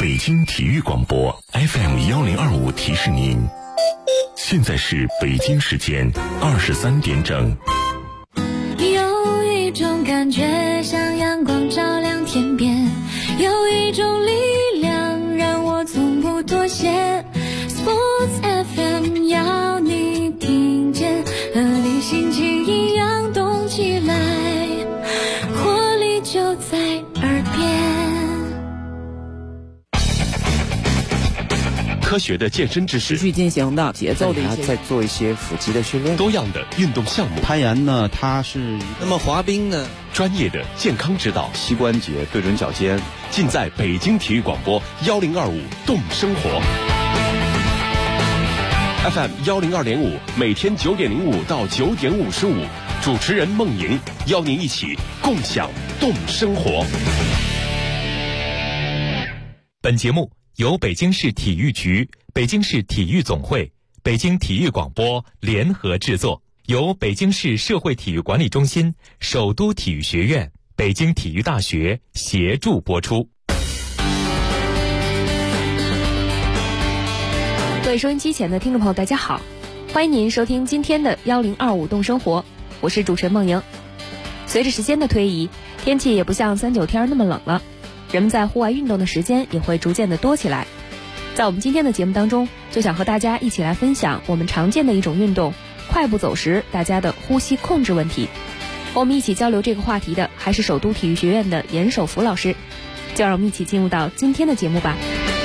北京体育广播 FM1025提示您，现在是北京时间23点整。 有一种感觉像阳光照亮天边，有一种力量让我从不妥协。 Sports FM 要你听见，和你心情一样动起来，活力就在耳边。 科学的健身知识， 持续进行的节奏的一些， 再做一些腹肌的训练， 多样的运动项目， 攀岩呢，它是那么滑冰呢， 专业的健康指导， 膝关节对准脚尖， 尽在北京体育广播1025动生活 FM 102.5，每天9点05到9点55，主持人孟莹邀您一起共享动生活。 本节目由北京市体育局、北京市体育总会、北京体育广播联合制作，由北京市社会体育管理中心、首都体育学院、北京体育大学协助播出。 各位收音机前的听众朋友大家好，欢迎您收听今天的1025动生活，我是主持人孟莹。随着时间的推移，天气也不像39天那么冷了，人们在户外运动的时间也会逐渐的多起来。在我们今天的节目当中，就想和大家一起来分享我们常见的一种运动快步走时大家的呼吸控制问题。和我们一起交流这个话题的还是首都体育学院的严守福老师，就让我们一起进入到今天的节目吧。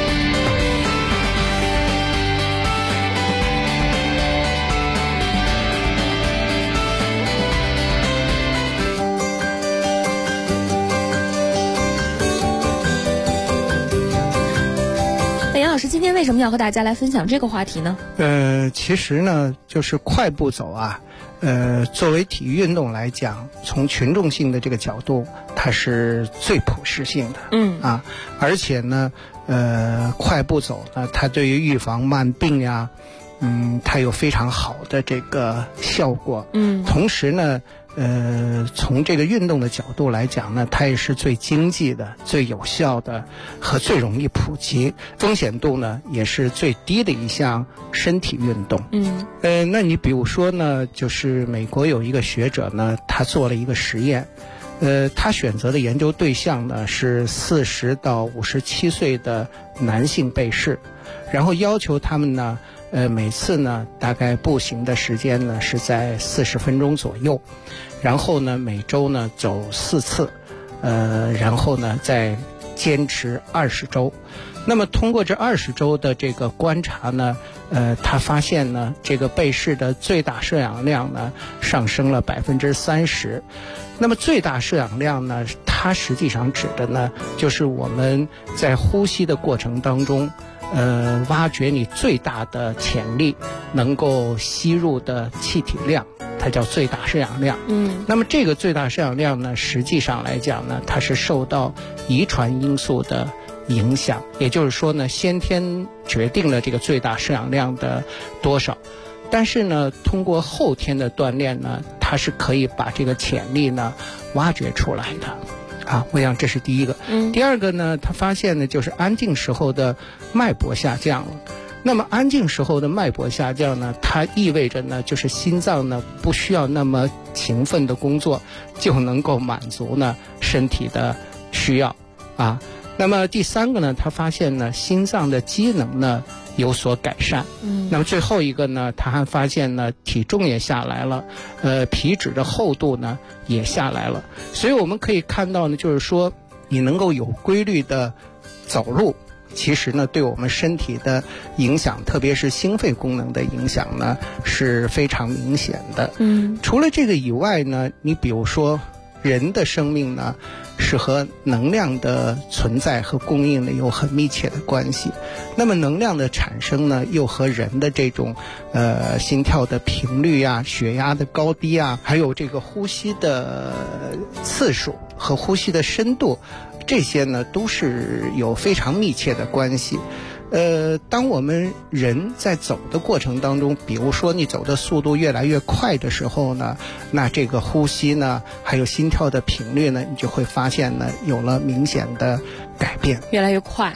严老师，今天为什么要和大家来分享这个话题呢？ 其实呢，就是快步走啊，作为体育运动来讲，从群众性的这个角度，它是最普适性的，而且呢，快步走呢，它对于预防慢病呀，它有非常好的这个效果，同时呢，从这个运动的角度来讲呢，它也是最经济的、最有效的和最容易普及，风险度呢也是最低的一项身体运动。那你比如说呢，就是美国有一个学者呢，他做了一个实验，他选择的研究对象呢是40到57岁的男性被试，然后要求他们呢，每次呢大概步行的时间呢是在40分钟左右，然后呢每周呢走4次，然后呢再坚持20周。那么通过这20周的这个观察呢，他发现呢，这个被试的最大摄氧量呢上升了30%。那么最大摄氧量呢，它实际上指的呢，就是我们在呼吸的过程当中，挖掘你最大的潜力能够吸入的气体量，它叫最大摄氧量。那么这个最大摄氧量呢，实际上来讲呢，它是受到遗传因素的影响，也就是说呢，先天决定了这个最大摄氧量的多少，但是呢，通过后天的锻炼呢，它是可以把这个潜力呢挖掘出来的。我想这是第一个。第二个呢，他发现呢，就是安静时候的脉搏下降了。那么安静时候的脉搏下降呢，它意味着呢，就是心脏呢不需要那么勤奋的工作，就能够满足呢身体的需要啊。那么第三个呢，他发现呢，心脏的机能呢有所改善。那么最后一个呢，他还发现呢，体重也下来了，皮脂的厚度呢也下来了。所以我们可以看到呢，就是说你能够有规律的走路，其实呢对我们身体的影响，特别是心肺功能的影响呢是非常明显的。除了这个以外呢，你比如说人的生命呢是和能量的存在和供应呢有很密切的关系。那么能量的产生呢，又和人的这种心跳的频率啊、血压的高低啊，还有这个呼吸的次数和呼吸的深度，这些呢都是有非常密切的关系。当我们人在走的过程当中，比如说你走的速度越来越快的时候呢，那这个呼吸呢，还有心跳的频率呢，你就会发现呢，有了明显的改变， 越来越快。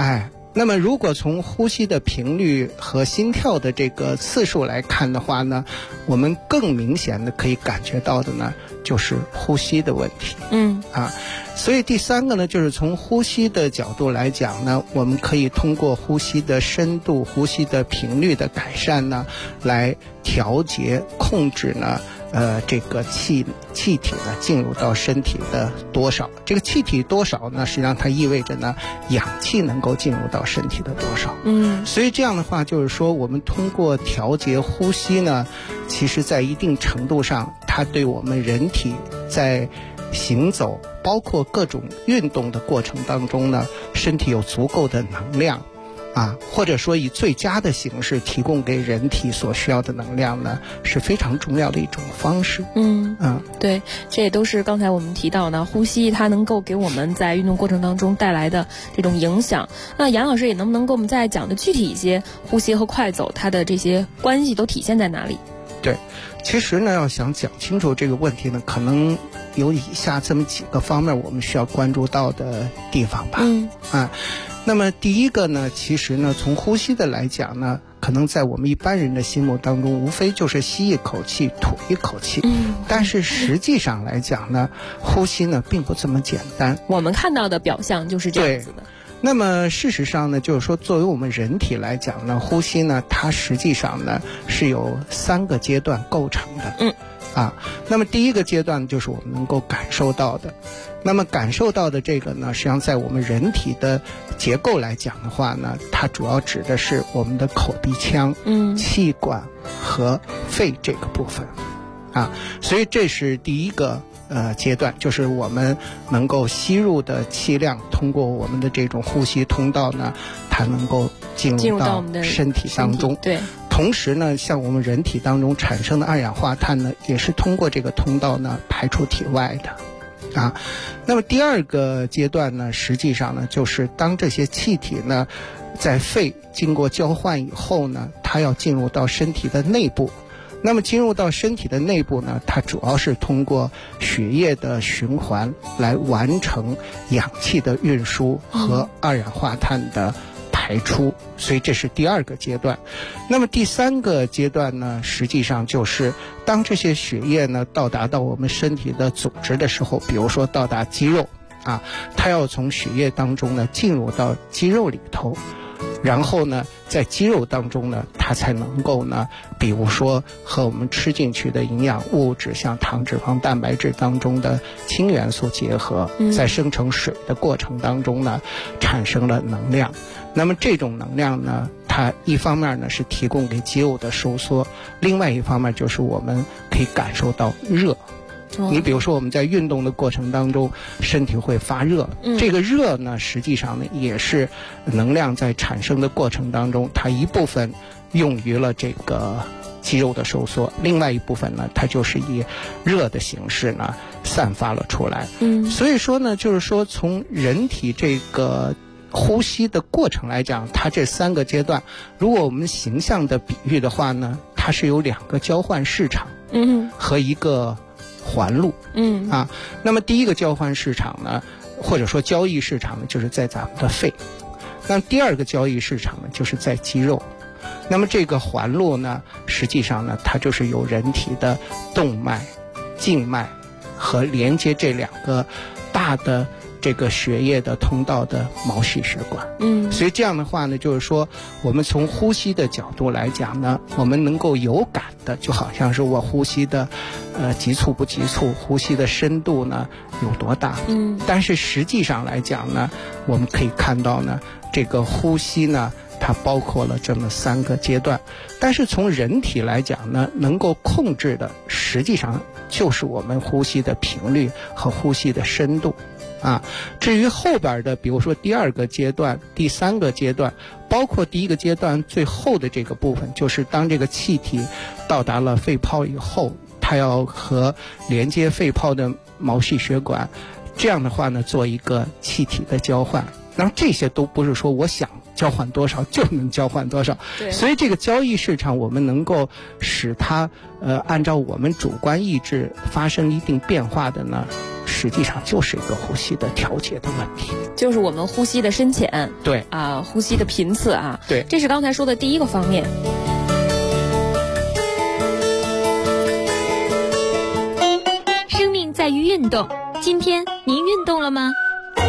那么如果从呼吸的频率和心跳的这个次数来看的话呢，我们更明显的可以感觉到的呢，就是呼吸的问题。所以第三个呢，就是从呼吸的角度来讲呢，我们可以通过呼吸的深度、呼吸的频率的改善呢，来调节、控制呢这个气体呢进入到身体的多少，这个气体多少呢，实际上它意味着呢氧气能够进入到身体的多少。所以这样的话就是说，我们通过调节呼吸呢，其实在一定程度上，它对我们人体在行走包括各种运动的过程当中呢，身体有足够的能量或者说以最佳的形式提供给人体所需要的能量呢，是非常重要的一种方式。 对，这也都是刚才我们提到呢，呼吸它能够给我们在运动过程当中带来的这种影响。那杨老师也能不能给我们再讲的具体一些，呼吸和快走它的这些关系都体现在哪里？ 对，其实呢，要想讲清楚这个问题呢，可能有以下这么几个方面我们需要关注到的地方吧。那么第一个呢，其实呢，从呼吸的来讲呢，可能在我们一般人的心目当中，无非就是吸一口气吐一口气。但是实际上来讲呢，呼吸呢并不这么简单。 我们看到的表象就是这样子的。 那么事实上呢，就是说作为我们人体来讲呢，呼吸呢它实际上呢是由3个阶段构成的。那么第一个阶段就是我们能够感受到的，那么感受到的这个呢，实际上在我们人体的结构来讲的话呢，它主要指的是我们的口鼻腔、气管和肺这个部分所以这是第一个阶段，就是我们能够吸入的气量通过我们的这种呼吸通道呢，它能够进入到我们的身体当中。 对， 同时呢，像我们人体当中产生的二氧化碳呢，也是通过这个通道呢排出体外的那么第二个阶段呢，实际上呢，就是当这些气体呢在肺经过交换以后呢，它要进入到身体的内部。那么进入到身体的内部呢，它主要是通过血液的循环来完成氧气的运输和二氧化碳的排出，所以这是第二个阶段。那么第三个阶段呢，实际上就是当这些血液呢到达到我们身体的组织的时候，比如说到达肌肉它要从血液当中呢进入到肌肉里头，然后呢在肌肉当中呢，它才能够呢，比如说和我们吃进去的营养物质，像糖、脂肪、蛋白质当中的氢元素结合，在生成水的过程当中呢，产生了能量。那么这种能量呢，它一方面呢是提供给肌肉的收缩，另外一方面就是我们可以感受到热。你比如说我们在运动的过程当中，身体会发热，这个热呢实际上呢也是能量在产生的过程当中，它一部分用于了这个肌肉的收缩，另外一部分呢它就是以热的形式呢散发了出来。所以说呢，就是说从人体这个呼吸的过程来讲，它这3个阶段，如果我们形象的比喻的话呢，它是有2个交换市场和一个环路那么第一个交换市场呢，或者说交易市场呢，就是在咱们的肺。那么第二个交易市场呢，就是在肌肉。那么这个环路呢，实际上呢，它就是有人体的动脉、静脉和连接这2个大的这个血液的通道的毛细血管。所以这样的话呢，就是说我们从呼吸的角度来讲呢，我们能够有感的，就好像是我呼吸的急促不急促，呼吸的深度呢有多大。但是实际上来讲呢，我们可以看到呢，这个呼吸呢它包括了这么3个阶段，但是从人体来讲呢，能够控制的实际上就是我们呼吸的频率和呼吸的深度至于后边的，比如说第2个阶段、第3个阶段，包括第1个阶段最后的这个部分，就是当这个气体到达了肺泡以后，它要和连接肺泡的毛细血管，这样的话呢，做一个气体的交换。那么这些都不是说我想交换多少就能交换多少。所以这个交易市场我们能够使它按照我们主观意志发生一定变化的呢，实际上就是一个呼吸的调节的问题， 就是我们呼吸的深浅， 对啊，呼吸的频次啊， 对， 这是刚才说的第一个方面。 生命在于运动，今天您运动了吗？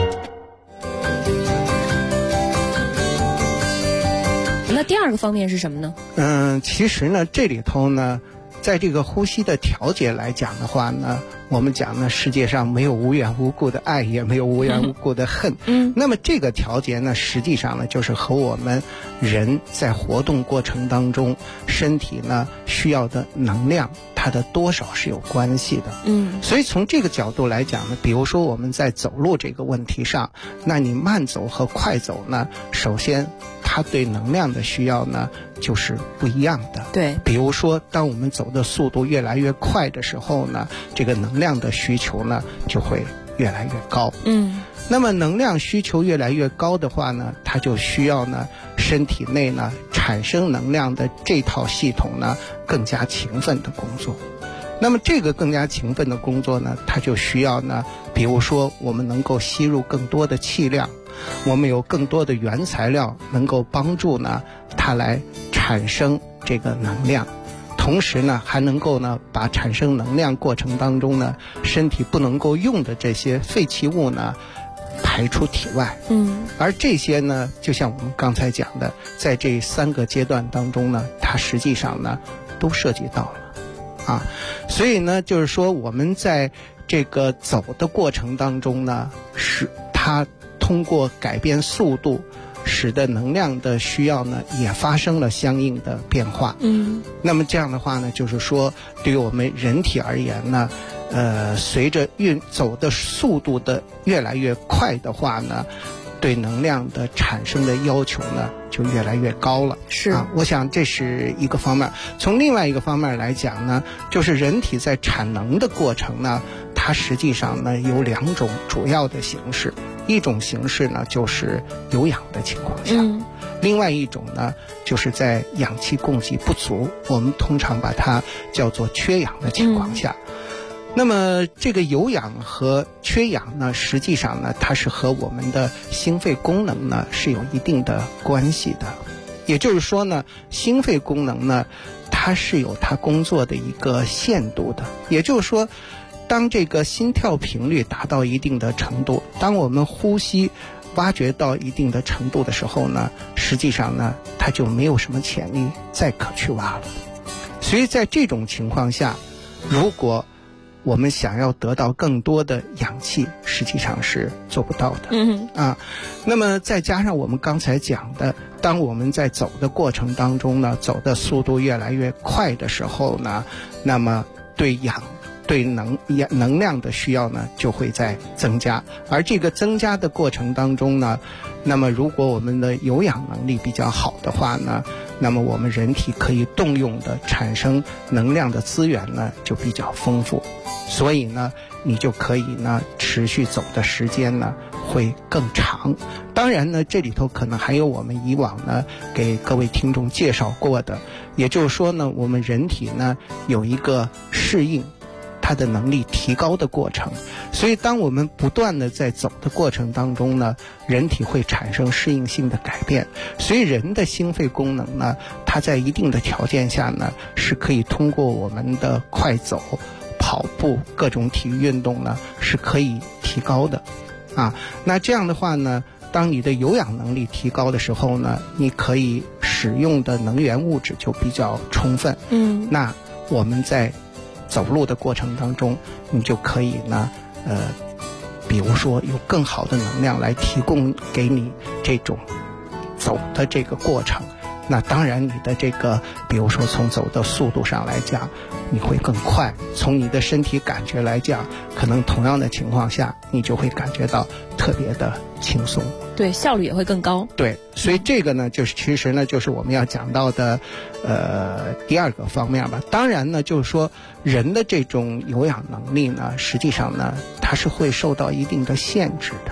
那第二个方面是什么呢？ 其实呢，这里头呢，在这个呼吸的调节来讲的话呢，我们讲呢，世界上没有无缘无故的爱，也没有无缘无故的恨。那么这个调节呢，实际上呢，就是和我们人在活动过程当中，身体呢需要的能量，它的多少是有关系的。所以从这个角度来讲呢，比如说我们在走路这个问题上，那你慢走和快走呢，首先它对能量的需要呢就是不一样的。 对， 比如说当我们走的速度越来越快的时候呢，这个能量的需求呢就会越来越高。那么能量需求越来越高的话呢，它就需要呢身体内呢产生能量的这套系统呢更加勤奋的工作。那么这个更加勤奋的工作呢，它就需要呢，比如说我们能够吸入更多的气量，我们有更多的原材料能够帮助呢它来产生这个能量，同时呢还能够呢把产生能量过程当中呢身体不能够用的这些废弃物呢排出体外。而这些呢，就像我们刚才讲的，在这3个阶段当中呢，它实际上呢都涉及到了啊。所以呢，就是说我们在这个走的过程当中呢，是它通过改变速度，使得能量的需要呢也发生了相应的变化。那么这样的话呢，就是说对于我们人体而言呢，随着走的速度的越来越快的话呢，对能量的产生的要求呢就越来越高了。 是啊，我想这是一个方面。从另外一个方面来讲呢，就是人体在产能的过程呢，它实际上呢有2种主要的形式。一种形式呢就是有氧的情况下，另外一种呢就是在氧气供给不足，我们通常把它叫做缺氧的情况下。那么这个有氧和缺氧呢，实际上呢它是和我们的心肺功能呢是有一定的关系的。也就是说呢，心肺功能呢它是有它工作的一个限度的。也就是说，当这个心跳频率达到一定的程度，当我们呼吸挖掘到一定的程度的时候呢，实际上呢它就没有什么潜力再可去挖了。所以在这种情况下，如果我们想要得到更多的氧气，实际上是做不到的。那么再加上我们刚才讲的，当我们在走的过程当中呢，走的速度越来越快的时候呢，那么对能量的需要呢就会在增加。而这个增加的过程当中呢，那么如果我们的有氧能力比较好的话呢，那么我们人体可以动用的产生能量的资源呢就比较丰富。所以呢你就可以呢持续走的时间呢会更长。当然呢，这里头可能还有我们以往呢给各位听众介绍过的，也就是说呢，我们人体呢有一个适应它的能力提高的过程。所以当我们不断的在走的过程当中呢，人体会产生适应性的改变。所以人的心肺功能呢，它在一定的条件下呢是可以通过我们的快走、跑步各种体育运动呢是可以提高的啊。那这样的话呢，当你的有氧能力提高的时候呢，你可以使用的能源物质就比较充分。那我们在走路的过程当中，你就可以呢比如说有更好的能量来提供给你这种走的这个过程。那当然你的这个比如说从走的速度上来讲你会更快，从你的身体感觉来讲，可能同样的情况下你就会感觉到特别的轻松， 对，效率也会更高。 对，所以这个呢就是其实呢就是我们要讲到的第二个方面吧。当然呢就是说人的这种有氧能力呢，实际上呢它是会受到一定的限制的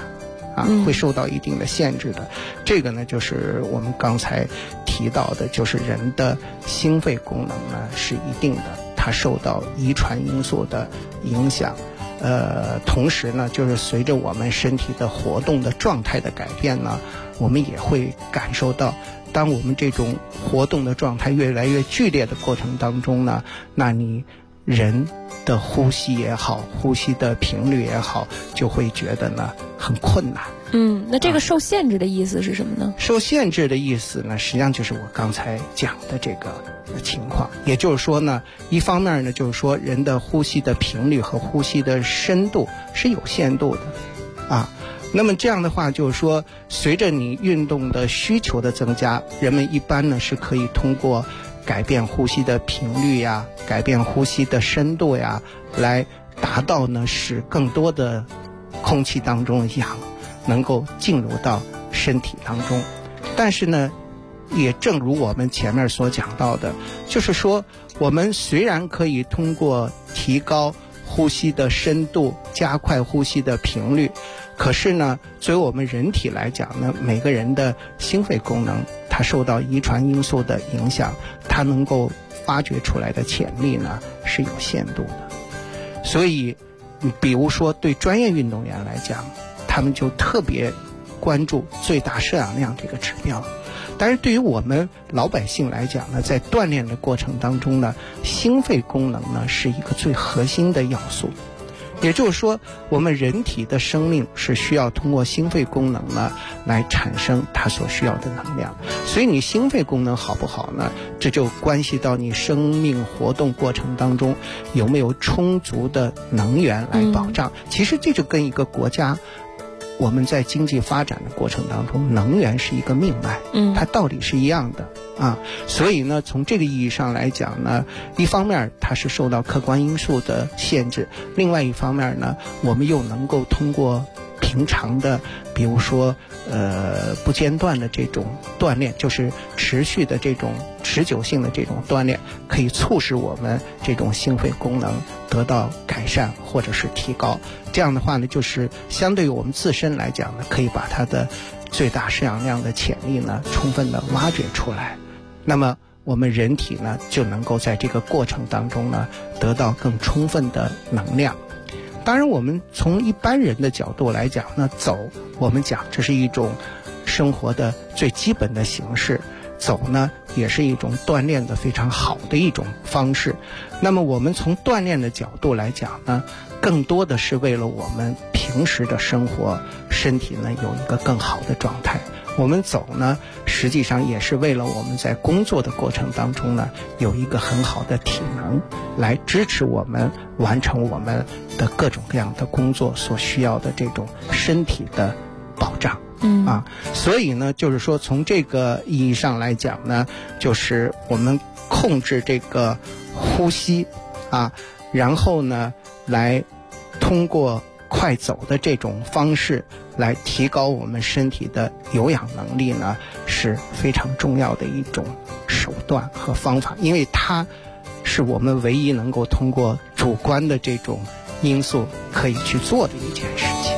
会受到一定的限制的。这个呢，就是我们刚才提到的，就是人的心肺功能呢是一定的，它受到遗传因素的影响。同时呢，就是随着我们身体的活动的状态的改变呢，我们也会感受到，当我们这种活动的状态越来越剧烈的过程当中呢，那你人的呼吸也好，呼吸的频率也好，就会觉得呢很困难。 那这个受限制的意思是什么呢？ 受限制的意思呢，实际上就是我刚才讲的这个情况。也就是说呢，一方面呢，就是说人的呼吸的频率和呼吸的深度是有限度的那么这样的话，就是说随着你运动的需求的增加，人们一般呢是可以通过改变呼吸的频率呀，改变呼吸的深度呀，来达到呢使更多的空气当中的氧能够进入到身体当中。但是呢，也正如我们前面所讲到的，就是说我们虽然可以通过提高呼吸的深度，加快呼吸的频率，可是呢，作为我们人体来讲呢，每个人的心肺功能它受到遗传因素的影响，它能够发掘出来的潜力呢是有限度的。所以比如说对专业运动员来讲，他们就特别关注最大摄氧量这个指标。但是对于我们老百姓来讲呢，在锻炼的过程当中呢，心肺功能呢是一个最核心的要素。也就是说，我们人体的生命是需要通过心肺功能呢来产生它所需要的能量。所以你心肺功能好不好呢，这就关系到你生命活动过程当中有没有充足的能源来保障。其实这就跟一个国家我们在经济发展的过程当中，能源是一个命脉，它道理是一样的所以呢，从这个意义上来讲呢，一方面它是受到客观因素的限制，另外一方面呢，我们又能够通过平常的，比如说不间断的这种锻炼，就是持续的这种持久性的这种锻炼，可以促使我们这种心肺功能得到改善或者是提高。这样的话呢，就是相对于我们自身来讲呢，可以把它的最大摄氧量的潜力呢充分的挖掘出来。那么我们人体呢就能够在这个过程当中呢得到更充分的能量。当然我们从一般人的角度来讲呢，走我们讲这是一种生活的最基本的形式，走呢也是一种锻炼的非常好的一种方式。那么我们从锻炼的角度来讲呢，更多的是为了我们平时的生活身体呢有一个更好的状态。我们走呢实际上也是为了我们在工作的过程当中呢有一个很好的体能来支持我们完成我们的各种各样的工作所需要的这种身体的保障所以呢就是说从这个意义上来讲呢，就是我们控制这个呼吸然后呢来通过快走的这种方式来提高我们身体的有氧能力呢，是非常重要的一种手段和方法，因为它是我们唯一能够通过主观的这种因素可以去做的一件事情。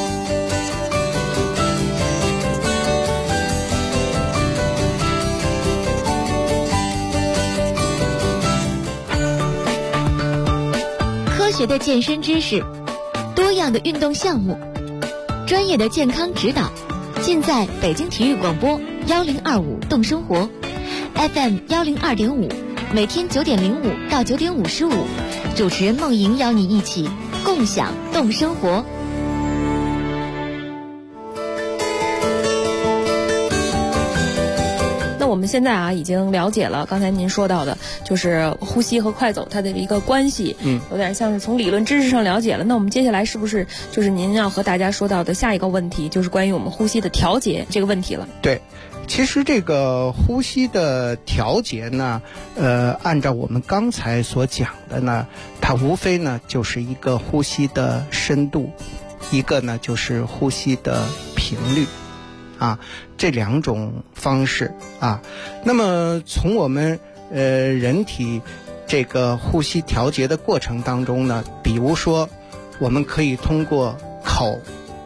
科学的健身知识，多样的运动项目，专业的健康指导，尽在北京体育广播1025动生活 FM 102.5，每天9:05到9:55，主持人梦莹邀你一起共享动生活。 我们现在已经了解了刚才您说到的，就是呼吸和快走它的一个关系，有点像是从理论知识上了解了。那我们接下来是不是就是您要和大家说到的下一个问题，就是关于我们呼吸的调节这个问题了？ 对，其实这个呼吸的调节呢，按照我们刚才所讲的呢，它无非呢就是一个呼吸的深度，一个呢就是呼吸的频率。这两种方式那么从我们人体这个呼吸调节的过程当中呢，比如说我们可以通过口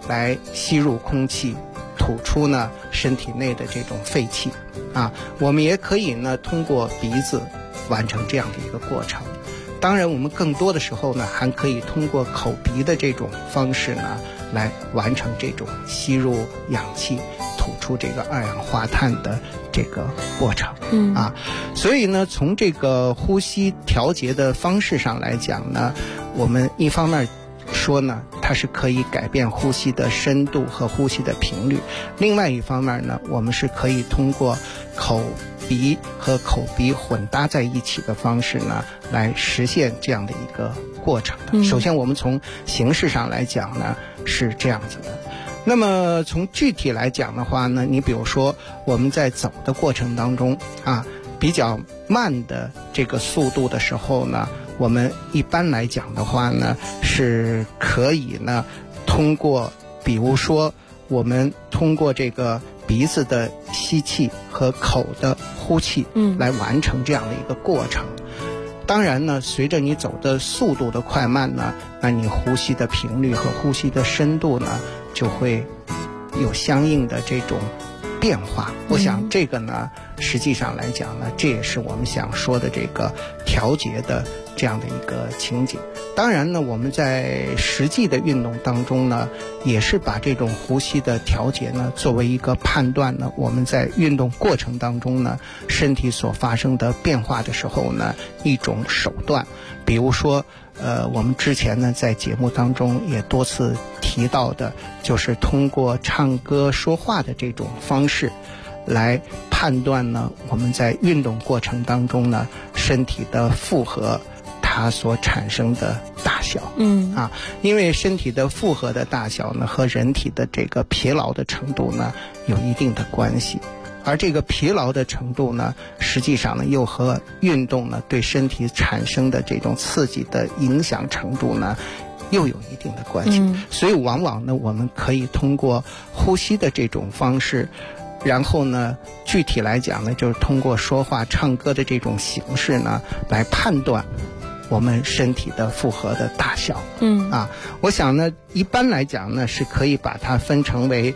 来吸入空气，吐出呢身体内的这种废气啊。我们也可以呢通过鼻子完成这样的一个过程。当然我们更多的时候呢还可以通过口鼻的这种方式呢来完成这种吸入氧气吐出这个二氧化碳的这个过程所以呢从这个呼吸调节的方式上来讲呢，我们一方面说呢它是可以改变呼吸的深度和呼吸的频率，另外一方面呢我们是可以通过口鼻和口鼻混搭在一起的方式呢来实现这样的一个过程的。首先我们从形式上来讲呢是这样子的，那么从具体来讲的话呢，你比如说我们在走的过程当中比较慢的这个速度的时候呢，我们一般来讲的话呢是可以呢通过比如说我们通过这个鼻子的吸气和口的呼气来完成这样的一个过程。当然呢随着你走的速度的快慢呢，那你呼吸的频率和呼吸的深度呢就会有相应的这种变化。我想这个呢实际上来讲呢，这也是我们想说的这个调节的这样的一个情景。当然呢我们在实际的运动当中呢，也是把这种呼吸的调节呢作为一个判断呢我们在运动过程当中呢身体所发生的变化的时候呢一种手段。比如说我们之前呢在节目当中也多次提到的，就是通过唱歌说话的这种方式来判断呢我们在运动过程当中呢身体的负荷它所产生的大小因为身体的负荷的大小呢和人体的这个疲劳的程度呢有一定的关系，而这个疲劳的程度呢实际上呢又和运动呢对身体产生的这种刺激的影响程度呢又有一定的关系所以往往呢我们可以通过呼吸的这种方式，然后呢具体来讲呢就是通过说话唱歌的这种形式呢来判断我们身体的负荷的大小我想呢一般来讲呢是可以把它分成为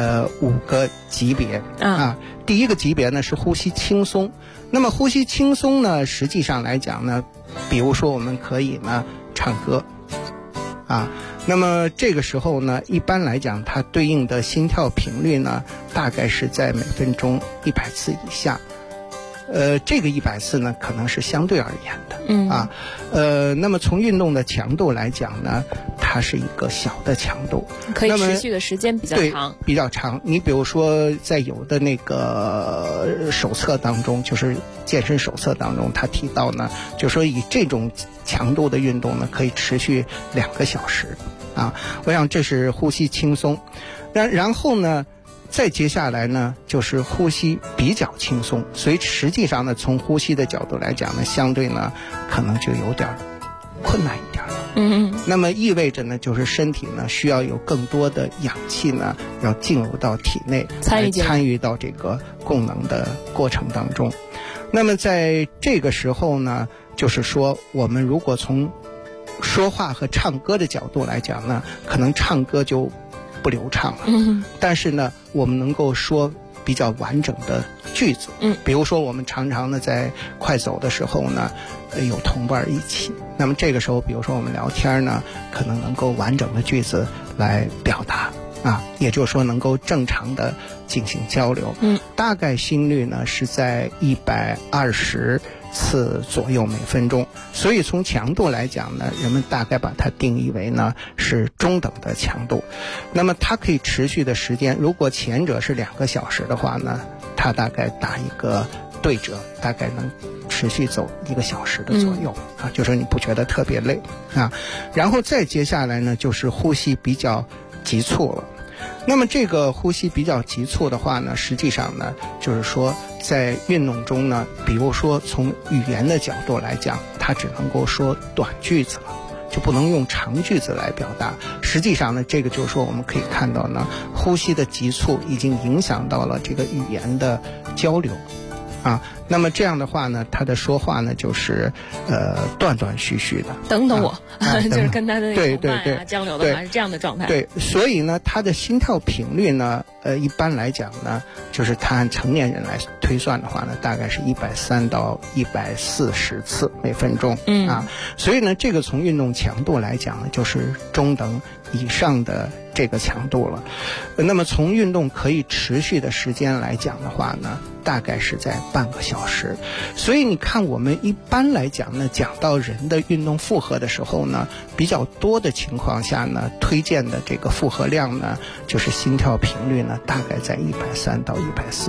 5个级别第一个级别呢是呼吸轻松。那么呼吸轻松呢实际上来讲呢，比如说我们可以呢唱歌那么这个时候呢一般来讲它对应的心跳频率呢大概是在每分钟100次以下。这个100次呢可能是相对而言的那么从运动的强度来讲呢，它是一个小的强度， 可以持续的时间比较长。 对，比较长。你比如说在有的那个手册当中，就是健身手册当中，他提到呢就说以这种强度的运动呢可以持续2个小时我想这是呼吸轻松。然后呢再接下来呢就是呼吸比较轻松，所以实际上呢从呼吸的角度来讲呢，相对呢可能就有点困难一点了那么意味着呢就是身体呢需要有更多的氧气呢要进入到体内，参与到这个供能的过程当中。那么在这个时候呢，就是说我们如果从说话和唱歌的角度来讲呢，可能唱歌就不流畅了但是呢我们能够说比较完整的句子比如说我们常常呢在快走的时候呢有同伴一起，那么这个时候比如说我们聊天呢可能能够完整的句子来表达也就是说能够正常的进行交流大概心率呢是在120次左右每分钟。所以从强度来讲呢，人们大概把它定义为呢是中等的强度。那么它可以持续的时间，如果前者是2个小时的话呢，它大概打一个对折，大概能持续走1个小时的左右就是你不觉得特别累然后再接下来呢就是呼吸比较急促了。那么这个呼吸比较急促的话呢，实际上呢就是说在运动中呢，比如说从语言的角度来讲，它只能够说短句子了，就不能用长句子来表达。实际上呢这个就是说我们可以看到呢，呼吸的急促已经影响到了这个语言的交流啊。那么这样的话呢，他的说话呢就是断断续续的。 等等我，就是跟他的对交流的话是这样的状态。 对，所以呢，他的心跳频率呢，一般来讲呢，就是他按成年人来推算的话呢，大概是130到140次每分钟。所以呢，这个从运动强度来讲呢，就是中等以上的这个强度了。那么从运动可以持续的时间来讲的话呢，大概是在半个小时。所以你看，我们一般来讲呢，讲到人的运动负荷的时候呢，比较多的情况下呢，推荐的这个负荷量呢，就是心跳频率呢，大概在130到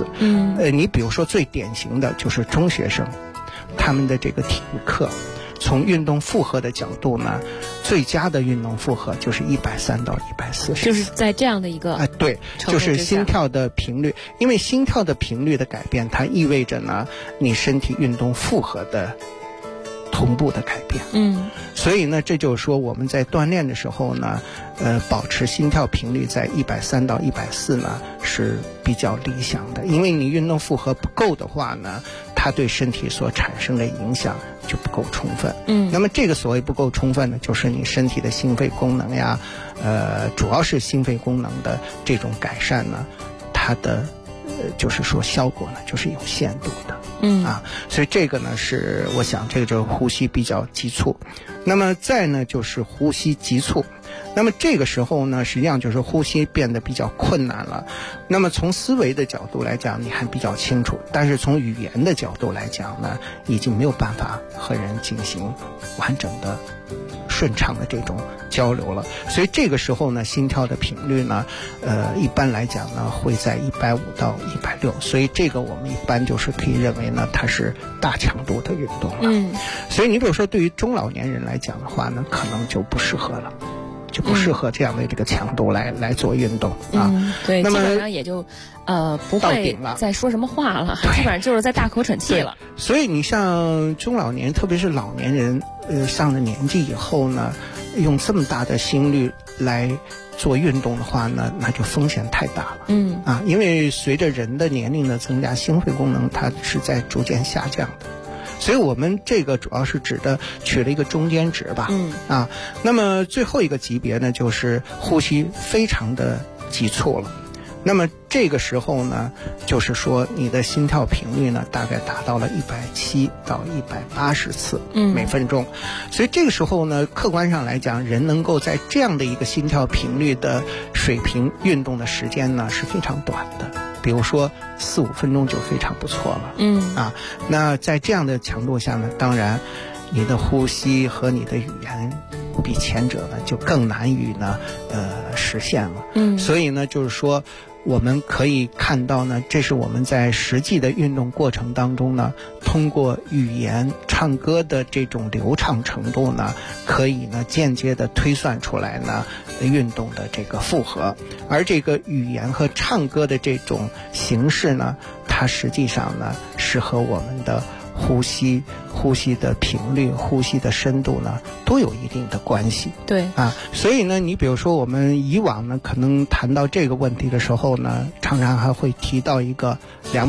140。你比如说最典型的就是中学生，他们的这个体育课，从运动负荷的角度呢，最佳的运动负荷就是130到140， 就是在这样的一个对，就是心跳的频率。因为心跳的频率的改变，它意味着呢，你身体运动负荷的同步的改变。所以呢，这就是说我们在锻炼的时候呢，保持心跳频率在130到140呢是比较理想的。因为你运动负荷不够的话呢，它对身体所产生的影响就不够充分。那么这个所谓不够充分呢，就是你身体的心肺功能呀，主要是心肺功能的这种改善呢，它的就是说效果呢就是有限度的。所以这个呢是我想这个就是呼吸比较急促。那么再呢就是呼吸急促。那么这个时候呢，实际上就是呼吸变得比较困难了。那么从思维的角度来讲，你还比较清楚，但是从语言的角度来讲呢，已经没有办法和人进行完整的顺畅的这种交流了。所以这个时候呢，心跳的频率呢，一般来讲呢，会在150到160。所以这个我们一般就是可以认为呢，它是大强度的运动了。所以你比如说对于中老年人来讲的话呢，可能就不适合了。就不适合这样的这个强度来做运动对， 那么基本上也就不会再说什么话了，基本上就是在大口喘气了。 所以你像中老年，特别是老年人，上了年纪以后呢，用这么大的心率来做运动的话呢，那就风险太大了。因为随着人的年龄的增加，心肺功能它是在逐渐下降的。所以我们这个主要是取了一个中间值吧。那么最后一个级别呢，就是呼吸非常的急促了。那么这个时候呢，就是说你的心跳频率呢，大概达到了170到180次每分钟。所以这个时候呢，客观上来讲，人能够在这样的一个心跳频率的水平运动的时间呢，是非常短的。比如说4-5分钟就非常不错了。那在这样的强度下呢，当然你的呼吸和你的语言比前者呢就更难于呢实现了。所以呢，就是说我们可以看到呢，这是我们在实际的运动过程当中呢，通过语言唱歌的这种流畅程度呢，可以呢间接的推算出来呢运动的这个负荷。而这个语言和唱歌的这种形式呢，它实际上呢是和我们的呼吸的频率、呼吸的深度呢，都有一定的关系。 对所以呢，你比如说我们以往呢，可能谈到这个问题的时候呢，常常还会提到一个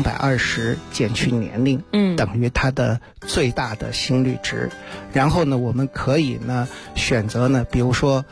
220减去年龄，等于它的最大的心率值。然后呢，我们可以呢选择呢，比如说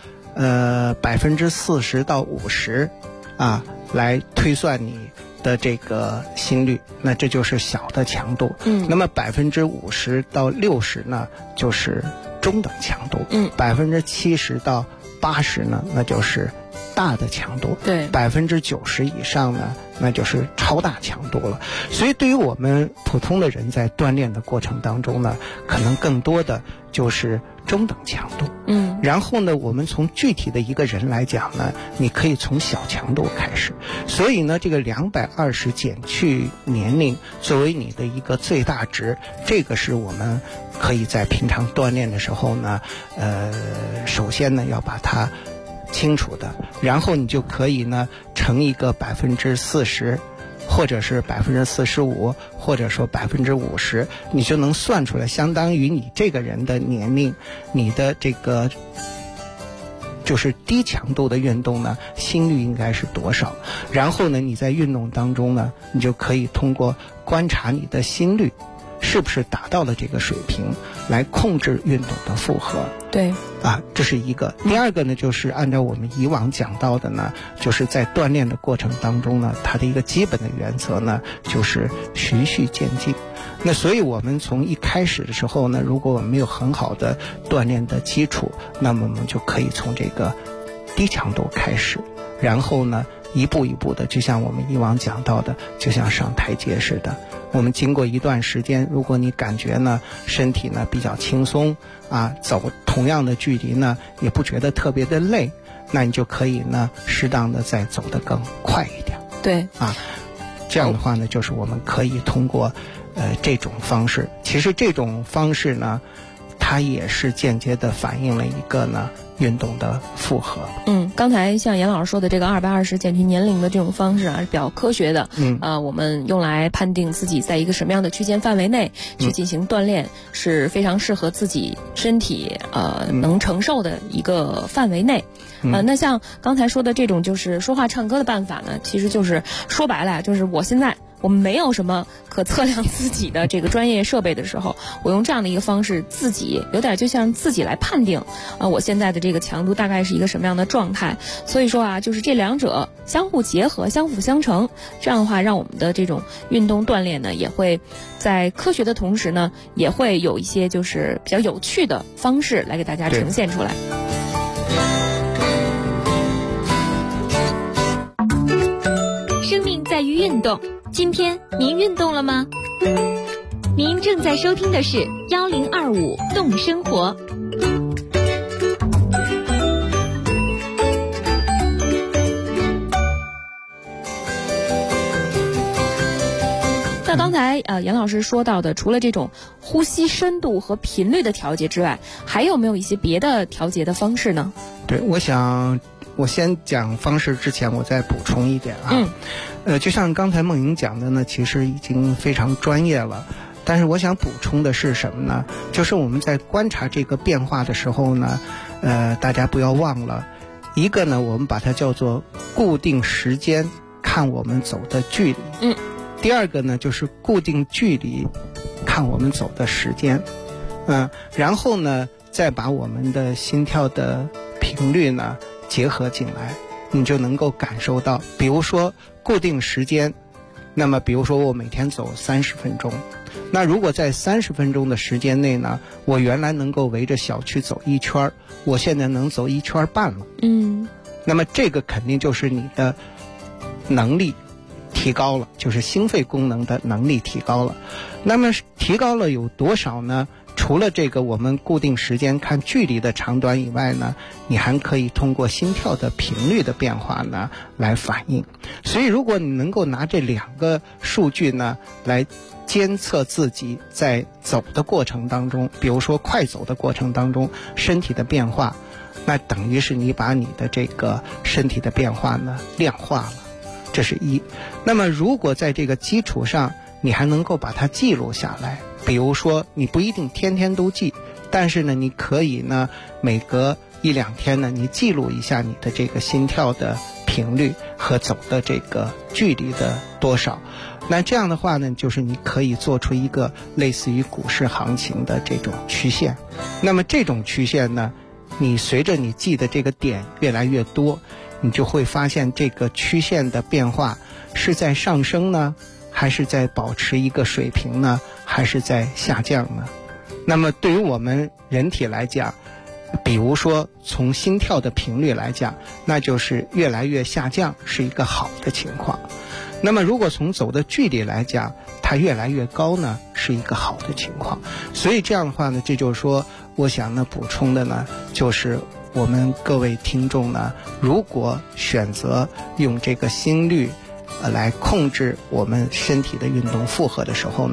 40%到50%来推算你的这个心率，那这就是小的强度。那么50%到60%呢，就是中等强度。70%到80%呢，那就是大的强度。 对 ，90%以上呢，那就是超大强度了。所以对于我们普通的人在锻炼的过程当中呢，可能更多的就是中等强度。然后呢，我们从具体的一个人来讲呢，你可以从小强度开始。所以呢，这个220减去年龄作为你的一个最大值，这个是我们可以在平常锻炼的时候呢，首先呢要把它清楚的，然后你就可以呢乘一个40%。或者是45%，或者说50%，你就能算出来，相当于你这个人的年龄，你的这就是低强度的运动呢，心率应该是多少？然后呢，你在运动当中呢，你就可以通过观察你的心率是不是达到了这个水平，来控制运动的负荷。 对， 这是一个。第二个呢，就是按照我们以往讲到的呢，就是在锻炼的过程当中呢，它的一个基本的原则呢，就是循序渐进。那所以我们从一开始的时候呢，如果我们没有很好的锻炼的基础，那么我们就可以从这个低强度开始，然后呢一步一步的，就像我们以往讲到的，就像上台阶似的。我们经过一段时间，如果你感觉呢身体呢比较轻松走同样的距离呢也不觉得特别的累，那你就可以呢适当的再走得更快一点。 对这样的话呢，就是我们可以通过这种方式，其实这种方式呢，它也是间接的反映了一个呢运动的负荷。 刚才像严老师说的这个220减去年龄的这种方式是比较科学的。我们用来判定自己在一个什么样的区间范围内去进行锻炼，是非常适合自己身体能承受的一个范围内。那像刚才说的这种就是说话唱歌的办法呢，其实就是说白了就是我们没有什么可测量自己的这个专业设备的时候，我用这样的一个方式，自己有点就像自己来判定我现在的这个强度大概是一个什么样的状态。所以说就是这两者相互结合，相辅相成，这样的话让我们的这种运动锻炼呢，也会在科学的同时呢，也会有一些就是比较有趣的方式来给大家呈现出来。 生命在于运动，今天您运动了吗？您正在收听的是1025动生活。 那刚才严老师说到的，除了这种呼吸深度和频率的调节之外，还有没有一些别的调节的方式呢？ 对，我想我先讲方式之前，我再补充一点就像刚才梦莹讲的呢，其实已经非常专业了。但是我想补充的是什么呢？就是我们在观察这个变化的时候呢，大家不要忘了，一个呢，我们把它叫做固定时间看我们走的距离。第二个呢，就是固定距离看我们走的时间。然后呢，再把我们的心跳的频率呢结合进来，你就能够感受到，比如说固定时间，那么比如说我每天走30分钟，那如果在30分钟的时间内呢，我原来能够围着小区走1圈，我现在能走1圈半了。那么这个肯定就是你的能力提高了，就是心肺功能的能力提高了。那么提高了有多少呢？除了这个我们固定时间看距离的长短以外呢，你还可以通过心跳的频率的变化呢来反映。所以如果你能够拿这2个数据呢来监测自己在走的过程当中，比如说快走的过程当中身体的变化，那等于是你把你的这个身体的变化呢量化了，这是一。那么如果在这个基础上你还能够把它记录下来，比如说你不一定天天都记，但是呢你可以呢每隔1-2天呢你记录一下你的这个心跳的频率和走的这个距离的多少。那这样的话呢，就是你可以做出一个类似于股市行情的这种曲线。那么这种曲线呢，你随着你记的这个点越来越多，你就会发现这个曲线的变化是在上升呢，还是在保持一个水平呢，还是在下降呢？那么对于我们人体来讲，比如说从心跳的频率来讲，那就是越来越下降，是一个好的情况。那么如果从走的距离来讲，它越来越高呢，是一个好的情况。所以这样的话呢，这就是说我想呢补充的呢，就是我们各位听众呢，如果选择用这个心率来控制我们身体的运动负荷的时候呢，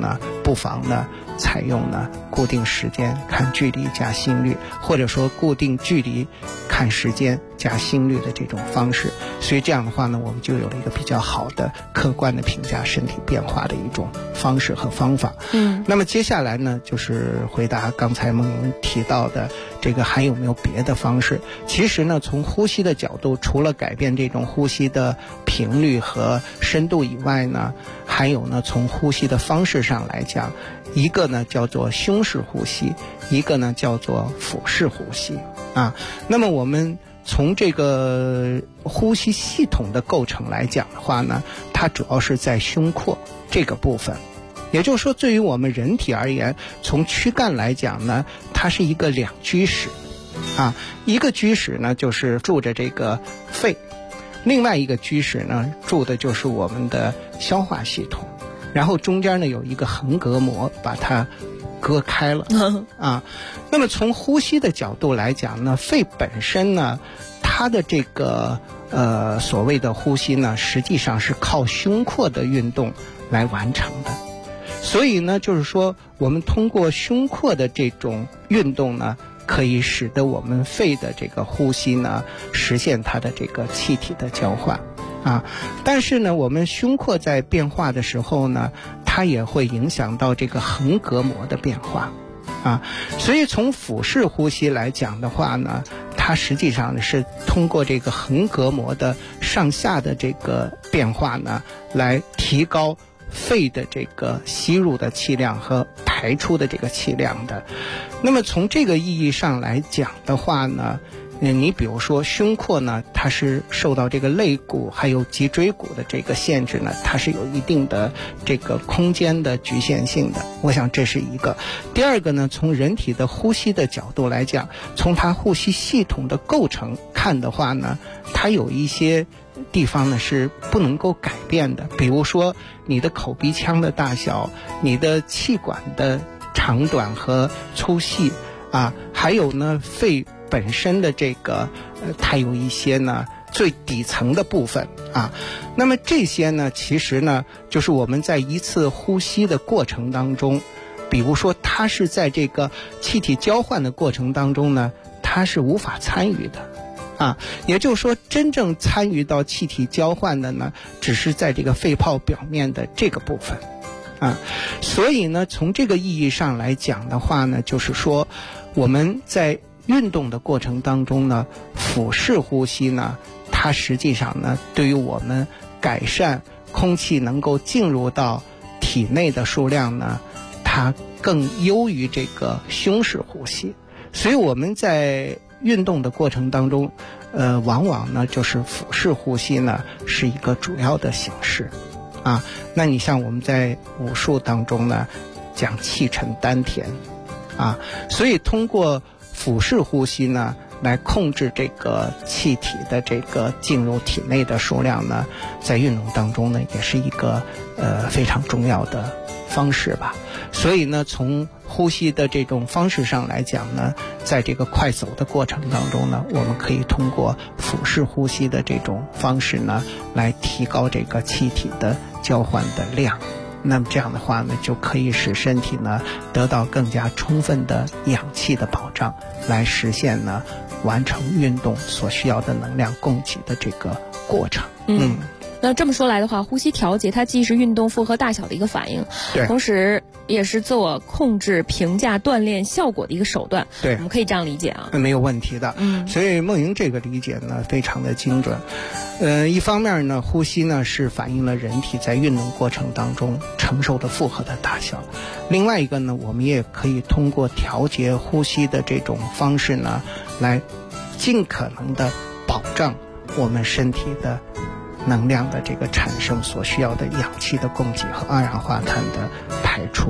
不妨呢采用呢固定时间看距离加心率，或者说固定距离看时间加心率的这种方式。所以这样的话呢，我们就有了一个比较好的客观的评价身体变化的一种方式和方法。那么接下来呢，就是回答刚才梦莹提到的这个还有没有别的方式。其实呢，从呼吸的角度，除了改变这种呼吸的频率和深度以外呢，还有呢从呼吸的方式上来讲，一个呢叫做胸式呼吸，一个呢叫做腹式呼吸啊。那么我们从这个呼吸系统的构成来讲的话呢，它主要是在胸廓这个部分。也就是说，对于我们人体而言，从躯干来讲呢，它是一个两居室啊。一个居室呢就是住着这个肺，另外一个居室呢住的就是我们的消化系统，然后中间呢有一个横膈膜把它割开了啊。那么从呼吸的角度来讲呢，肺本身呢，它的这个所谓的呼吸呢，实际上是靠胸廓的运动来完成的。所以呢，就是说我们通过胸廓的这种运动呢，可以使得我们肺的这个呼吸呢，实现它的这个气体的交换啊。但是呢，我们胸廓在变化的时候呢，它也会影响到这个横膈膜的变化啊。所以从腹式呼吸来讲的话呢，它实际上是通过这个横膈膜的上下的这个变化呢，来提高肺的这个吸入的气量和排出的这个气量的。那么从这个意义上来讲的话呢，你比如说胸廓呢，它是受到这个肋骨还有脊椎骨的这个限制呢，它是有一定的这个空间的局限性的。我想这是一个。第二个呢，从人体的呼吸的角度来讲，从它呼吸系统的构成看的话呢，它有一些地方呢是不能够改变的，比如说你的口鼻腔的大小，你的气管的长短和粗细啊，还有呢肺本身的这个它有一些呢最底层的部分啊。那么这些呢，其实呢就是我们在一次呼吸的过程当中，比如说它是在这个气体交换的过程当中呢，它是无法参与的啊。也就是说，真正参与到气体交换的呢，只是在这个肺泡表面的这个部分啊。所以呢，从这个意义上来讲的话呢，就是说我们在运动的过程当中呢，腹式呼吸呢，它实际上呢，对于我们改善空气能够进入到体内的数量呢，它更优于这个胸式呼吸。所以我们在运动的过程当中，往往呢就是腹式呼吸呢是一个主要的形式啊。那你像我们在武术当中呢，讲气沉丹田啊，所以通过腹式呼吸呢，来控制这个气体的这个进入体内的数量呢，在运动当中呢，也是一个非常重要的方式吧。所以呢，从呼吸的这种方式上来讲呢，在这个快走的过程当中呢，我们可以通过腹式呼吸的这种方式呢，来提高这个气体的交换的量。那么这样的话呢，就可以使身体呢得到更加充分的氧气的保障，来实现呢完成运动所需要的能量供给的这个过程。 那这么说来的话，呼吸调节它既是运动负荷大小的一个反应， 对， 同时也是自我控制、评价锻炼效果的一个手段。 对， 我们可以这样理解啊， 没有问题的。所以梦莹这个理解呢非常的精准。一方面呢，呼吸呢是反映了人体在运动过程当中承受的负荷的大小；另外一个呢，我们也可以通过调节呼吸的这种方式呢，来尽可能的保障我们身体的能量的这个产生所需要的氧气的供给和二氧化碳的排出。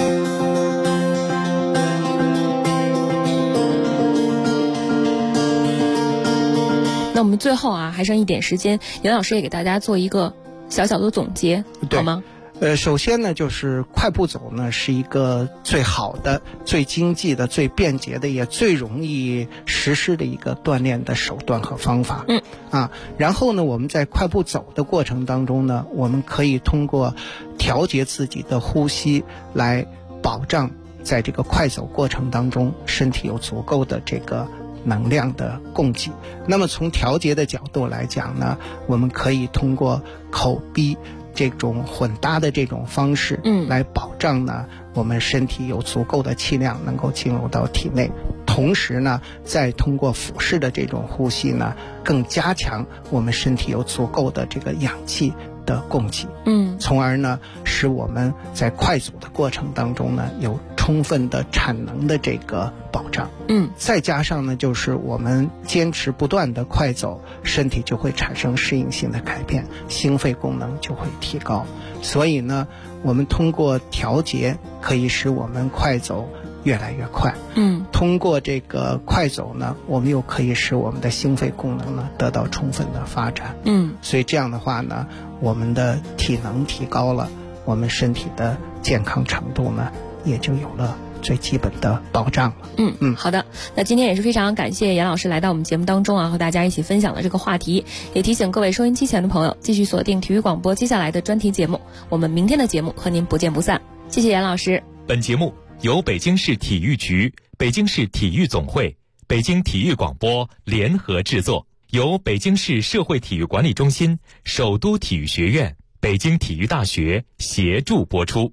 那我们最后啊，还剩一点时间，杨老师也给大家做一个小小的总结，好吗？ 首先呢，就是快步走呢是一个最好的、最经济的、最便捷的，也最容易实施的一个锻炼的手段和方法。然后呢，我们在快步走的过程当中呢，我们可以通过调调节自己的呼吸，来保障在这个快走过程当中身体有足够的这个能量的供给。那么从调节的角度来讲呢，我们可以通过口鼻这种混搭的这种方式，来保障呢我们身体有足够的气量能够进入到体内，同时呢再通过腹式的这种呼吸呢，更加强我们身体有足够的这个氧气的供给，从而呢使我们在快走的过程当中呢有充分的产能的这个保障。再加上呢就是我们坚持不断的快走，身体就会产生适应性的改变，心肺功能就会提高。所以呢我们通过调节可以使我们快走越来越快，通过这个快走呢，我们又可以使我们的心肺功能呢得到充分的发展，所以这样的话呢，我们的体能提高了，我们身体的健康程度呢也就有了最基本的保障了。 好的，那今天也是非常感谢严老师来到我们节目当中啊，和大家一起分享了这个话题，也提醒各位收音机前的朋友继续锁定体育广播接下来的专题节目，我们明天的节目和您不见不散。谢谢严老师。 本节目由北京市体育局、北京市体育总会、北京体育广播联合制作，由北京市社会体育管理中心、首都体育学院、北京体育大学协助播出。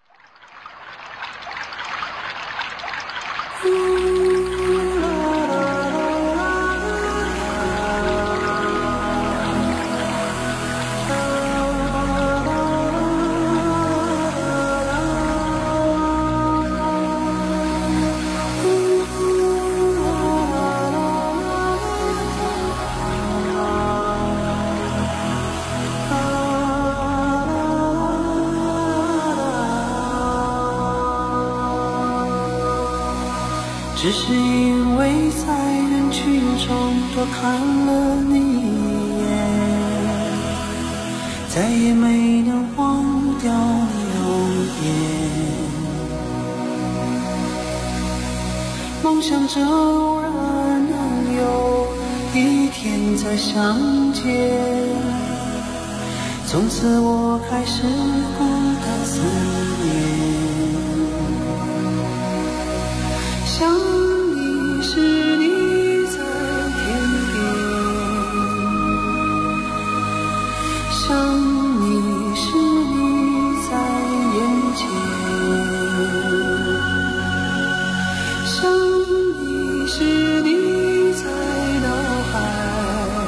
只是因为在人群中多看了你一眼，再也没能忘掉你容颜。梦想着偶然能有一天再相见，从此我开始孤单思念。想你时你在天边，想你时你在眼前，想你时你在脑海，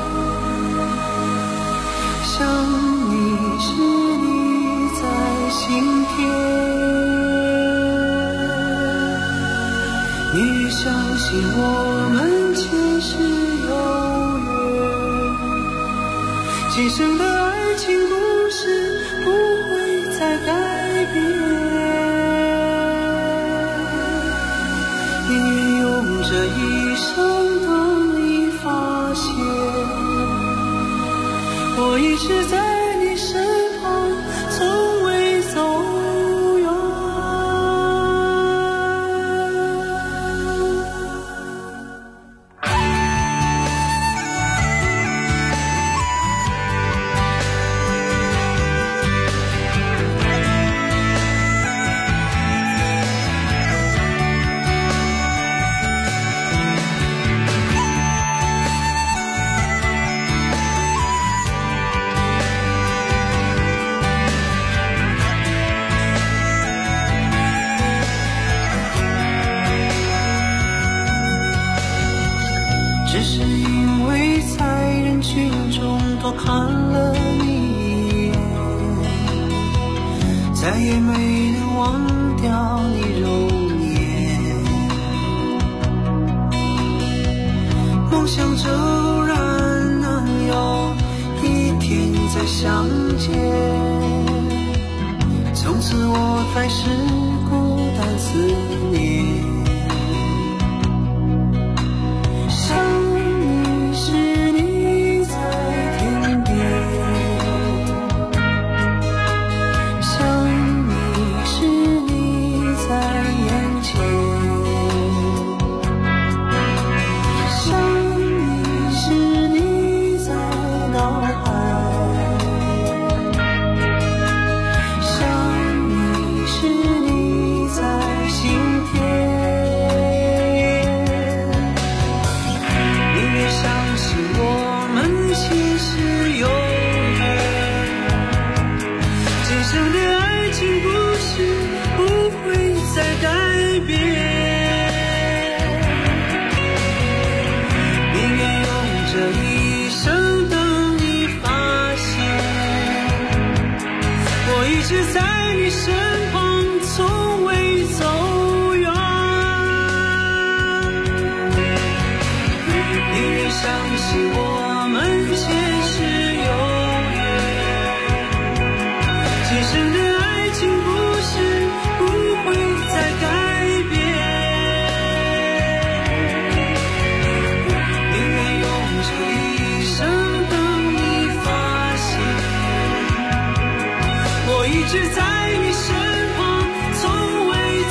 想你时你在心田。你相信我们前世有缘，今生的爱情故事不会再改变。你用这一生等你发现，我一直在你身旁，从未走远。只是因为在人群中多看了你一眼，再也没能忘掉你容颜。梦想着偶然能有一天再相见，从此我开始孤单思念。 身旁，从未走远。宁愿相信我们前世有缘，今生的爱情故事不会再改变。宁愿用这一生等你发现，我一直在你身旁，从未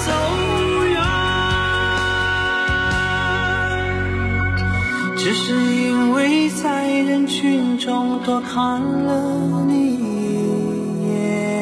走远，只是因为在人群中多看了你一眼。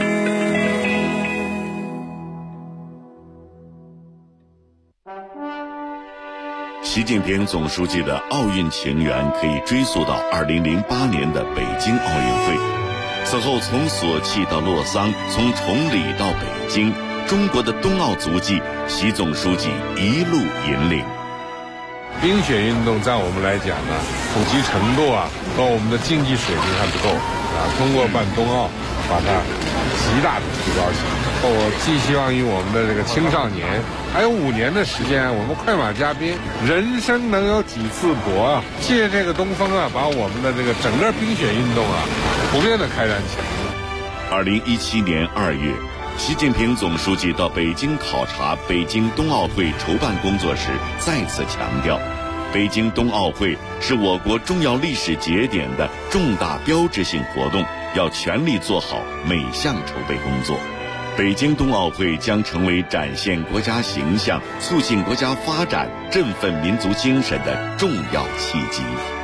习近平总书记的奥运情缘可以追溯到2008年的北京奥运会。此后从索契到洛桑，从崇礼到北京，中国的冬奥足迹，习总书记一路引领。 冰雪运动在我们来讲呢，普及程度和我们的竞技水平还不够通过办冬奥把它极大的提高起来。我寄希望于我们的这个青少年，还有5年的时间，我们快马加鞭，人生能有几次搏借这个东风把我们的这个整个冰雪运动普遍的开展起来。 2017年2月，习近平总书记到北京考察北京冬奥会筹办工作时，再次强调，北京冬奥会是我国重要历史节点的重大标志性活动，要全力做好每项筹备工作。北京冬奥会将成为展现国家形象、促进国家发展、振奋民族精神的重要契机。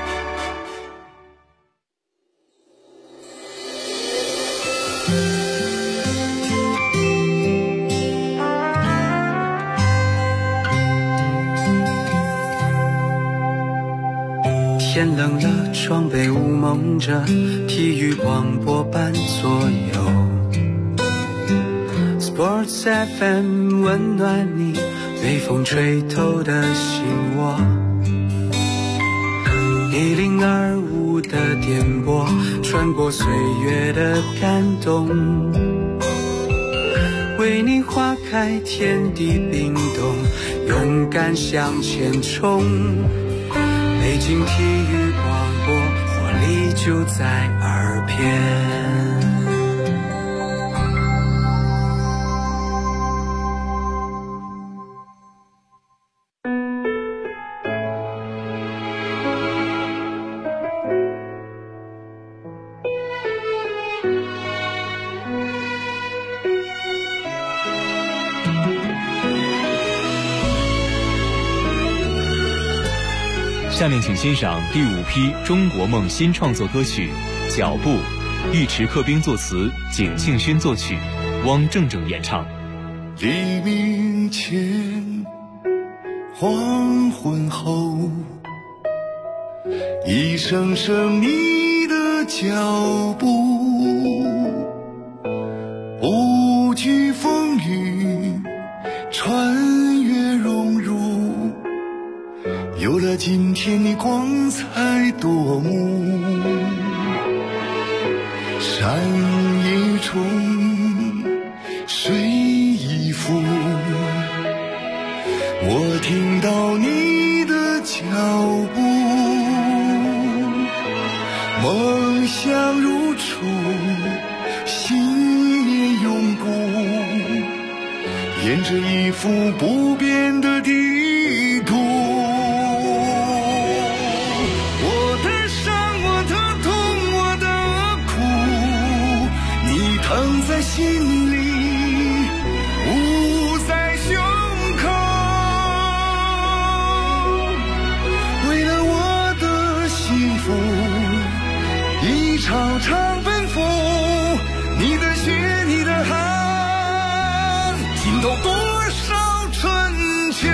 天冷了，窗被雾蒙着，体育广播伴左右。Sports FM 温暖你被风吹透的心窝。1025的电波穿过岁月的感动，为你花开天地冰冻，勇敢向前冲。北京体育广播，活力就在耳边。 下面请欣赏第5批中国梦新创作歌曲《脚步》，尉迟克兵作词，景庆勋作曲，汪正正演唱。 黎明前，黄昏后，一声声你的脚步，不惧风雨，穿越荣辱，有了今天你光彩夺目。山一重，水一浮，我听到你的脚步，梦想如初，信念永固，沿着一幅不变的地图。我的伤，我的痛，我的苦，你疼在心里，捂在胸口。为了我的幸福，一场场奔赴，你的血，你的汗，浸透多少春秋。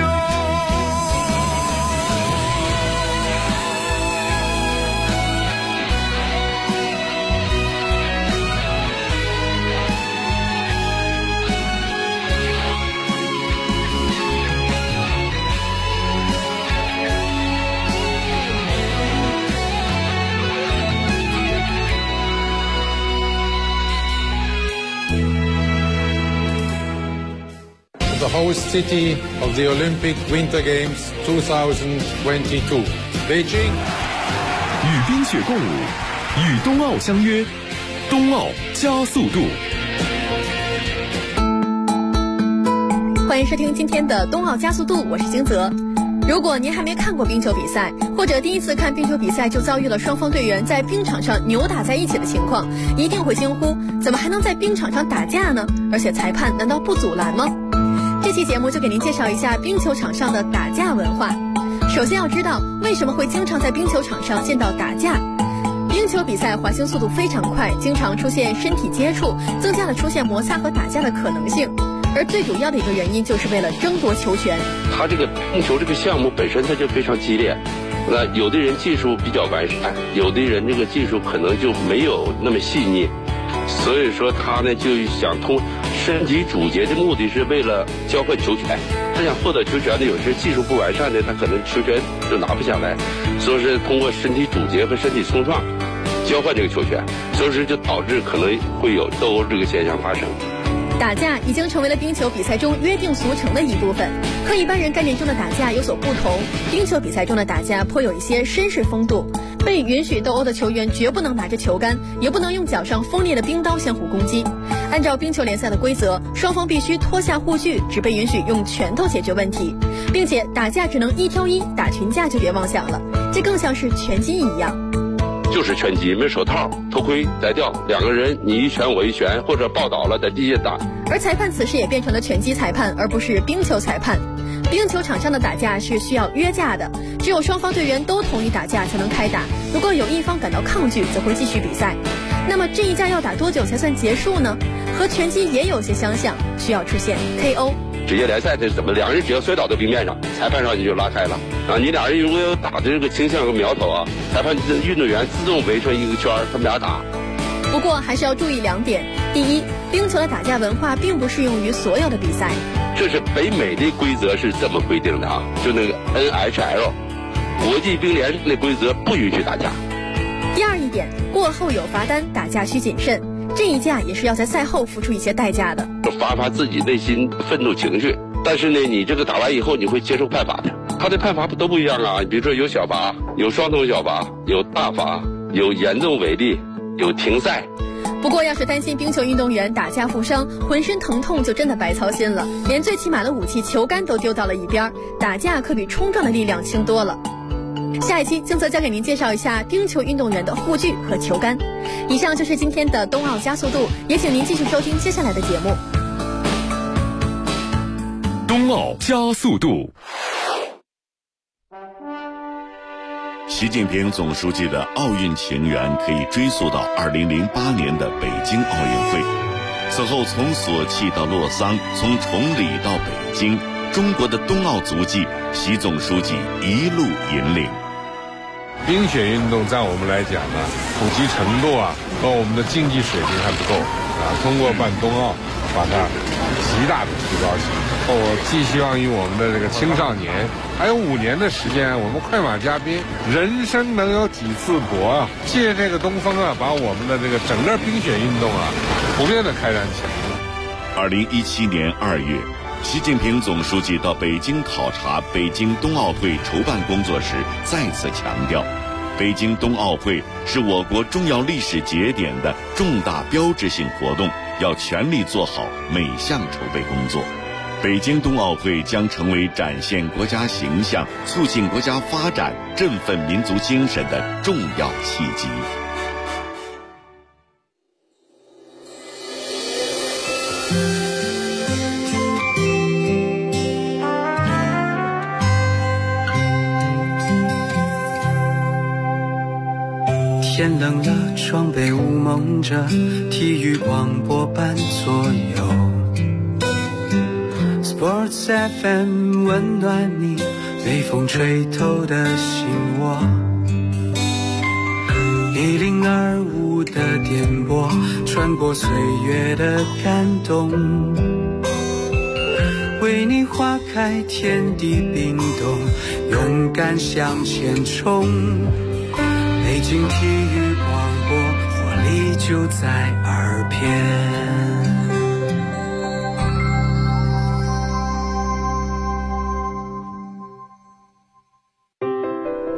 host city of the Olympic Winter Games 2022, Beijing. 与冰雪共舞，与冬奥相约，冬奥加速度。 欢迎收听今天的冬奥加速度，我是金泽。如果您还没看过冰球比赛，或者第一次看冰球比赛就遭遇了双方队员在冰场上扭打在一起的情况，一定会惊呼：怎么还能在冰场上打架呢？而且裁判难道不阻拦吗？这期节目就给您介绍一下冰球场上的打架文化。首先要知道为什么会经常在冰球场上见到打架。冰球比赛滑行速度非常快，经常出现身体接触，增加了出现摩擦和打架的可能性。而最主要的一个原因就是为了争夺球权。 他这个冰球这个项目本身它就非常激烈，那有的人技术比较完善，有的人这个技术可能就没有那么细腻，所以说他呢就想通身体主节的目的是为了交换球权。他想获得球权的，有些技术不完善的，他可能球权就拿不下来，所以是通过身体主节和身体冲撞交换这个球权，所以说就导致可能会有斗殴这个现象发生。 打架已经成为了冰球比赛中约定俗成的一部分，和一般人概念中的打架有所不同。冰球比赛中的打架颇有一些绅士风度，被允许斗殴的球员绝不能拿着球杆，也不能用脚上锋利的冰刀相互攻击。按照冰球联赛的规则，双方必须脱下护具，只被允许用拳头解决问题，并且打架只能1挑1，打群架就别妄想了，这更像是拳击一样。 就是拳击，没手套、头盔摘掉，两个人你一拳我一拳，或者抱倒了在地下打。 而裁判此时也变成了拳击裁判，而不是冰球裁判。冰球场上的打架是需要约架的，只有双方队员都同意打架才能开打，如果有一方感到抗拒，则会继续比赛。那么这一架要打多久才算结束呢？和拳击也有些相像，需要出现 KO。 职业联赛这是怎么？两人只要摔倒到冰面上，裁判上去就拉开了啊！你俩人如果有打的这个倾向和苗头啊，裁判运动员自动围成一个圈，他们俩打。 不过还是要注意2点：第一，冰球的打架文化并不适用于所有的比赛。 这是北美的规则是这么规定的啊，就那个 NHL 国际冰联的规则不允许打架。 第二一点，过后有罚单，打架需谨慎。这一架也是要在赛后付出一些代价的， 发自己内心愤怒情绪。但是呢，你这个打完以后，你会接受判罚的。他的判罚都不一样啊，比如说有小罚，有双重小罚，有大罚，有严重违例，有停赛。 不过要是担心冰球运动员打架负伤，浑身疼痛就真的白操心了，连最起码的武器球杆都丢到了一边，打架可比冲撞的力量轻多了。下一期金泽将给您介绍一下冰球运动员的护具和球杆。以上就是今天的冬奥加速度，也请您继续收听接下来的节目。 冬奥加速度。 习近平总书记的奥运情缘可以追溯到2008年的北京奥运会。此后从索契到洛桑，从崇礼到北京，中国的冬奥足迹，习总书记一路引领。 冰雪运动在我们来讲呢，普及程度啊和我们的竞技水平还不够啊。通过办冬奥，把它极大的提高起来。我寄希望于我们的这个青少年，还有5年的时间，我们快马加鞭，人生能有几次搏啊？借这个东风啊，把我们的这个整个冰雪运动啊，普遍的开展起来。 2017年2月。习近平总书记到北京考察北京冬奥会筹办工作时，再次强调，北京冬奥会是我国重要历史节点的重大标志性活动，要全力做好每项筹备工作。北京冬奥会将成为展现国家形象、促进国家发展、振奋民族精神的重要契机。 天冷了，窗被雾蒙着，体育广播伴左右。Sports FM 温暖你，被风吹透的心窝。1025的电波，穿过岁月的感动，为你划开天地冰冻，勇敢向前冲。北京体育广播，活力就在耳边。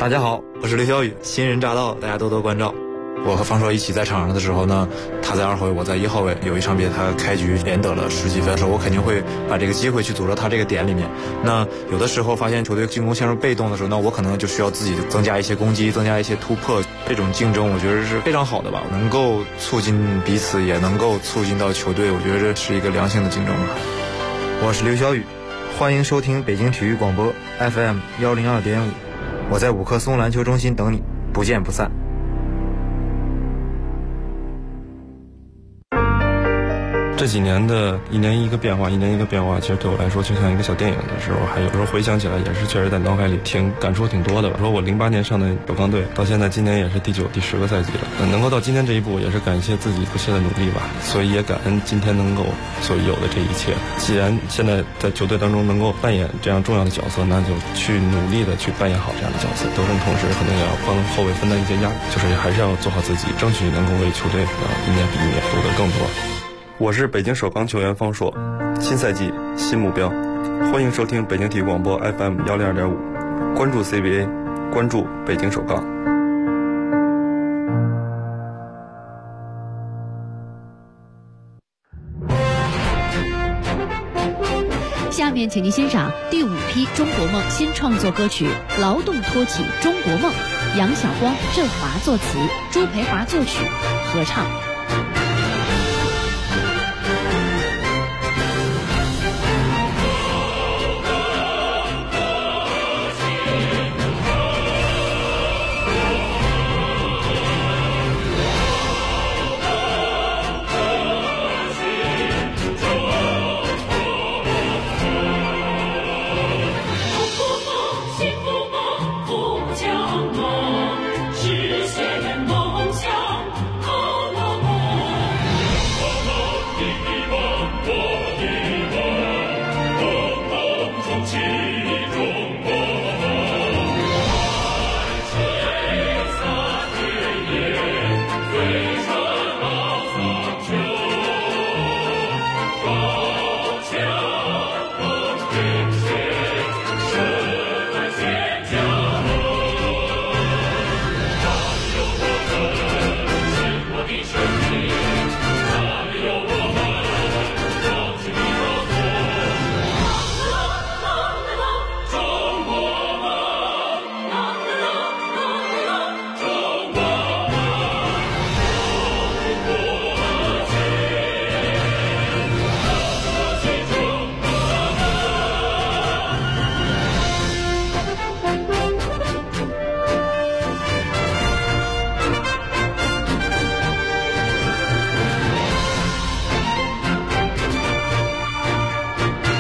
大家好，我是刘晓宇，新人乍到，大家多多关照。我和方硕一起在场上的时候呢，他在2号位，我在1号位。有一场比赛他开局连得了10几分的时候，我肯定会把这个机会去组织他这个点里面。那有的时候发现球队进攻陷入被动的时候，那我可能就需要自己增加一些攻击，增加一些突破。这种竞争我觉得是非常好的吧，能够促进彼此，也能够促进到球队，我觉得这是一个良性的竞争吧。 我是刘晓宇，欢迎收听北京体育广播 FM 102.5，我在五棵松篮球中心等你，不见不散。 这几年的一年一个变化，其实对我来说就像一个小电影的时候，还有时候回想起来也是确实在脑海里感触挺多的吧。说我08年上的首钢队，到现在今年也是第9、第10个赛季了，能够到今天这一步，也是感谢自己不懈的努力吧。所以也感恩今天能够所有的这一切。既然现在在球队当中能够扮演这样重要的角色，那就去努力的去扮演好这样的角色。得分同时可能也要帮后卫分担一些压力，就是还是要做好自己，争取能够为球队一年比一年夺得更多。我是北京首钢球员方硕，新赛季新目标，欢迎收听北京体育广播 FM 102.5，关注 CBA， 关注北京首钢。 下面请您欣赏第5批中国梦新创作歌曲《劳动托起中国梦》，杨晓光、郑华作词，朱培华作曲，合唱。